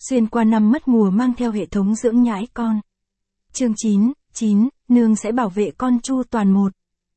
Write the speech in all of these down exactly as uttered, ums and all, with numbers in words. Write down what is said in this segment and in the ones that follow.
xuyên qua năm mất mùa mang theo hệ thống dưỡng nhãi con. Chương chín, chín, nương sẽ bảo vệ con chu toàn một.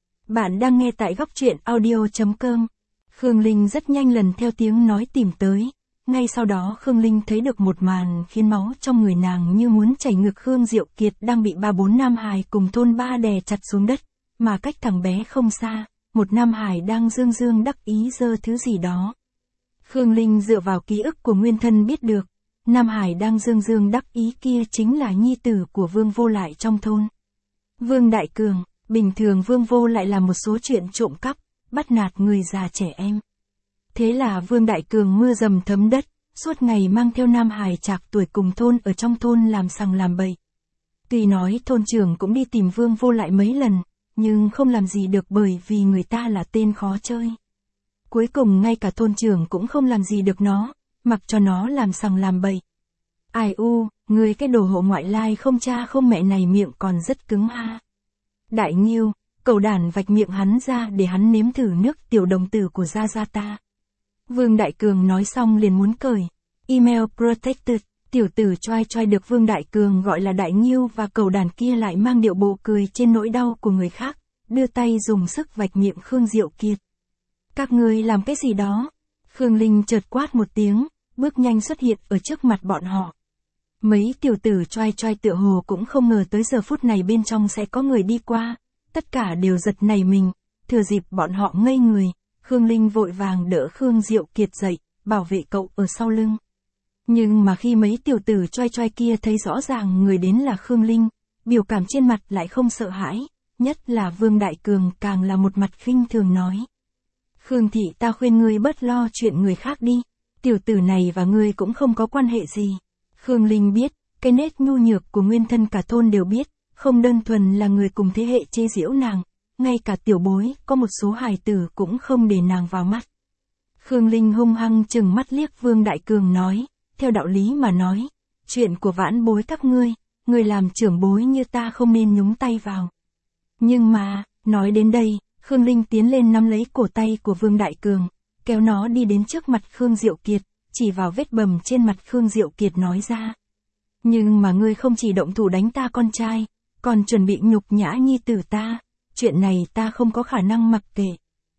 Bạn đang nghe tại góc truyện audio.com. Khương Linh rất nhanh lần theo tiếng nói tìm tới. Ngay sau đó Khương Linh thấy được một màn khiến máu trong người nàng như muốn chảy ngược. Khương Diệu Kiệt đang bị ba bốn nam hài cùng thôn ba đè chặt xuống đất, mà cách thằng bé không xa, một nam hài đang dương dương đắc ý giơ thứ gì đó. Khương Linh dựa vào ký ức của nguyên thân biết được, nam hài đang dương dương đắc ý kia chính là nhi tử của Vương Vô Lại trong thôn. Vương Đại Cường. Bình thường Vương Vô Lại làm một số chuyện trộm cắp, bắt nạt người già trẻ em. Thế là Vương Đại Cường mưa dầm thấm đất, suốt ngày mang theo nam hài trạc tuổi cùng thôn ở trong thôn làm sằng làm bậy. Tuy nói thôn trưởng cũng đi tìm Vương Vô Lại mấy lần, nhưng không làm gì được bởi vì người ta là tên khó chơi. Cuối cùng ngay cả thôn trưởng cũng không làm gì được nó, mặc cho nó làm sằng làm bậy. Ai u, người cái đồ hộ ngoại lai không cha không mẹ này miệng còn rất cứng ha. Đại Nghiêu, cẩu đản vạch miệng hắn ra để hắn nếm thử nước tiểu đồng tử của Gia Gia ta. Vương Đại Cường nói xong liền muốn cởi. Email protected, tiểu tử choai choai được Vương Đại Cường gọi là Đại Nghiêu và cẩu đản kia lại mang điệu bộ cười trên nỗi đau của người khác, đưa tay dùng sức vạch miệng Khương Diệu Kiệt. Các ngươi làm cái gì đó? Khương Linh chợt quát một tiếng, bước nhanh xuất hiện ở trước mặt bọn họ. Mấy tiểu tử choai choai tựa hồ cũng không ngờ tới giờ phút này bên trong sẽ có người đi qua, tất cả đều giật nảy mình, thừa dịp bọn họ ngây người, Khương Linh vội vàng đỡ Khương Diệu Kiệt dậy, bảo vệ cậu ở sau lưng. Nhưng mà khi mấy tiểu tử choai choai kia thấy rõ ràng người đến là Khương Linh, biểu cảm trên mặt lại không sợ hãi, nhất là Vương Đại Cường càng là một mặt khinh thường nói. Khương thị ta khuyên ngươi bớt lo chuyện người khác đi, tiểu tử này và ngươi cũng không có quan hệ gì. Khương Linh biết, cái nét nhu nhược của nguyên thân cả thôn đều biết, không đơn thuần là người cùng thế hệ chê giễu nàng, ngay cả tiểu bối, có một số hài tử cũng không để nàng vào mắt. Khương Linh hung hăng chừng mắt liếc Vương Đại Cường nói, theo đạo lý mà nói, chuyện của vãn bối các ngươi, người làm trưởng bối như ta không nên nhúng tay vào. Nhưng mà, nói đến đây, Khương Linh tiến lên nắm lấy cổ tay của Vương Đại Cường, kéo nó đi đến trước mặt Khương Diệu Kiệt, chỉ vào vết bầm trên mặt Khương Diệu Kiệt nói ra. Nhưng mà ngươi không chỉ động thủ đánh ta con trai, còn chuẩn bị nhục nhã nhi tử ta, chuyện này ta không có khả năng mặc kệ.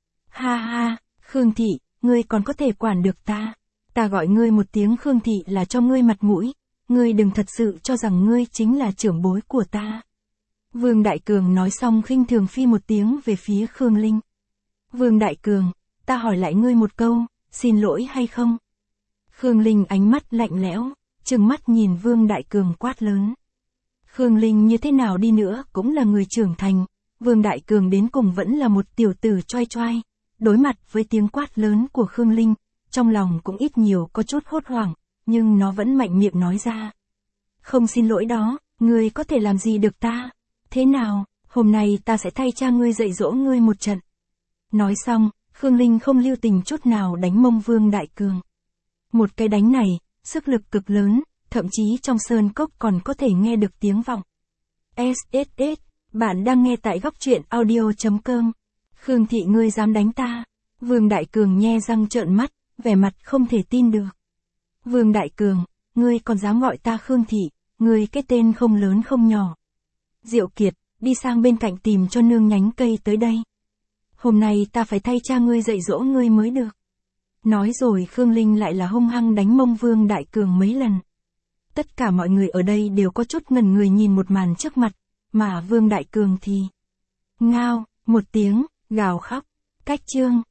Ha ha, Khương thị, ngươi còn có thể quản được ta. Ta gọi ngươi một tiếng Khương thị là cho ngươi mặt mũi, ngươi đừng thật sự cho rằng ngươi chính là trưởng bối của ta. Vương Đại Cường nói xong khinh thường phi một tiếng về phía Khương Linh. Vương Đại Cường, ta hỏi lại ngươi một câu, xin lỗi hay không? Khương Linh ánh mắt lạnh lẽo, trừng mắt nhìn Vương Đại Cường quát lớn. Khương Linh như thế nào đi nữa cũng là người trưởng thành, Vương Đại Cường đến cùng vẫn là một tiểu tử choai choai. Đối mặt với tiếng quát lớn của Khương Linh, trong lòng cũng ít nhiều có chút hốt hoảng, nhưng nó vẫn mạnh miệng nói ra. Không xin lỗi đó, ngươi có thể làm gì được ta? Thế nào, hôm nay ta sẽ thay cha ngươi dạy dỗ ngươi một trận. Nói xong, Khương Linh không lưu tình chút nào đánh mông Vương Đại Cường. Một cái đánh này, sức lực cực lớn, thậm chí trong sơn cốc còn có thể nghe được tiếng vọng. ét ét ét, bạn đang nghe tại góc truyện audio.com. Khương thị ngươi dám đánh ta? Vương Đại Cường nhe răng trợn mắt, vẻ mặt không thể tin được. Vương Đại Cường, ngươi còn dám gọi ta Khương thị, ngươi cái tên không lớn không nhỏ. Diệu Kiệt, đi sang bên cạnh tìm cho nương nhánh cây tới đây. Hôm nay ta phải thay cha ngươi dạy dỗ ngươi mới được. Nói rồi Khương Linh lại là hung hăng đánh mông Vương Đại Cường mấy lần. Tất cả mọi người ở đây đều có chút ngẩn người nhìn một màn trước mặt, mà Vương Đại Cường thì ngao, một tiếng, gào khóc. Cách chương